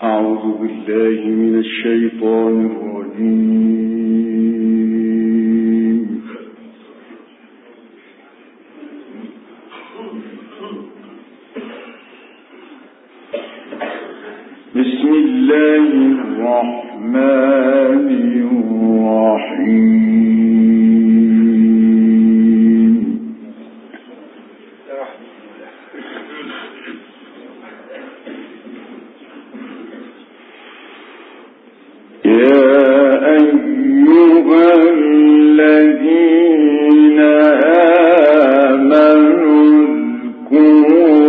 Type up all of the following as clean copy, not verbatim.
أعوذ بالله من الشيطان الرجيم. بسم الله الرحمن الرحيم. يا أيها الذين آمنوا اذكروا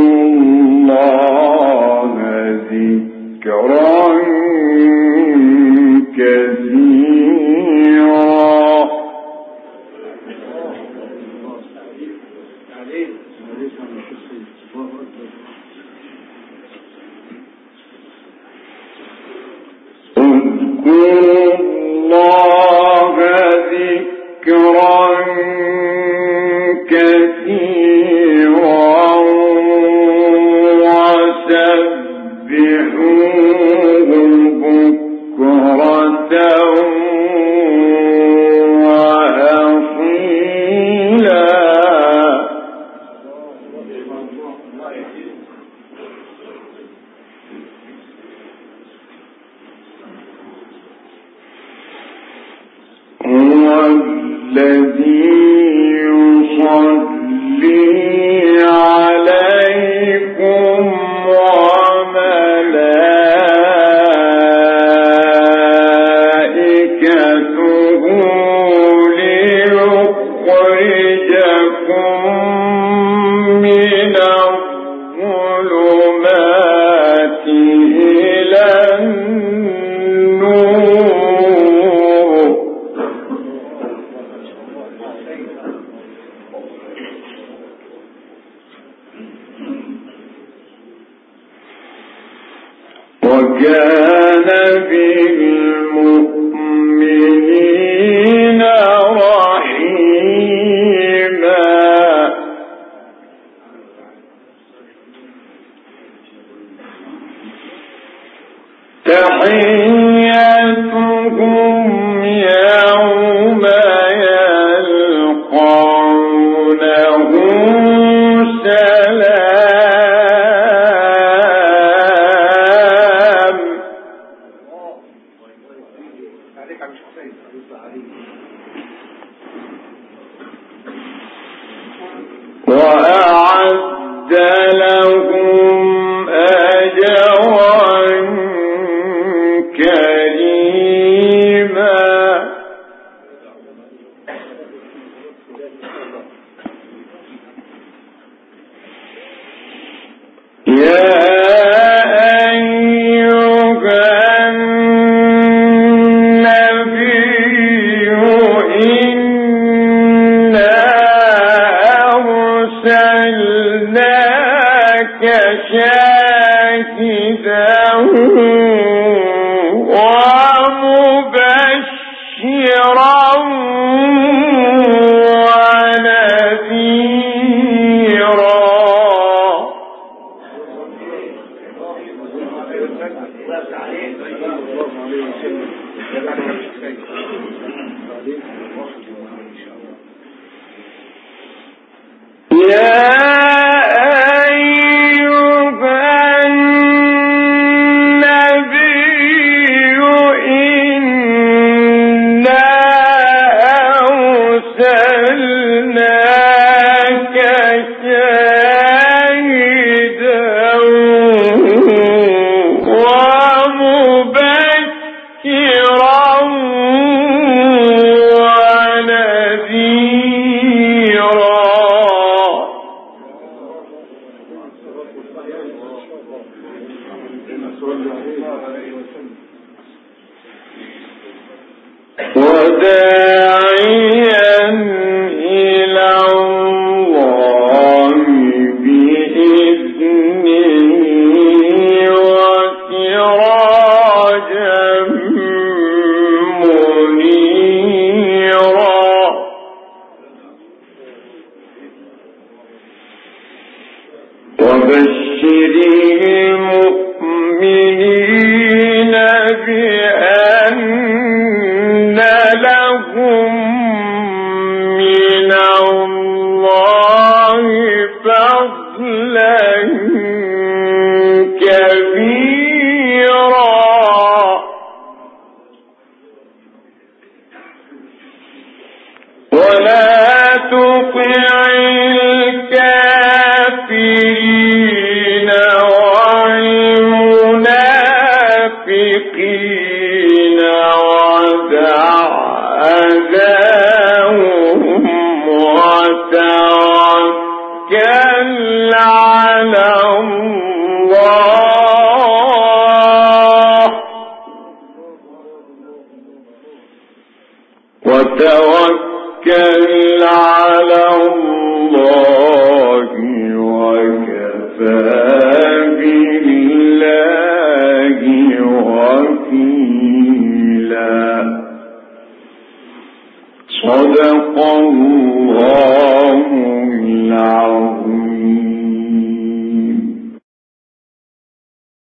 الله ذكرا كثيرا. اذكروا الله ذكرا كثيرا وسبحوه بكرة وأصيلا. هو الذي يصلي عليكم وملائكته ليخرجكم من الظلمات إلى النور. وكان بالمؤمنين رحيما. تحيتهم يوم يلقونه سلام. وأعد لهم أجرا كريما. يا أيها النبي إنا أرسلناك شاهدا ومبشرا ونذيرا. يا أيها النبي إنا أرسلناك شاهدا ومبشرا ونذيرا. وداعيا إلى الله بإذنه وسراجا منيرا. وبشر المؤمنين المنافقين ودع أذاهم وتوكل على الله وكفى بالله وكيلا. صدق الله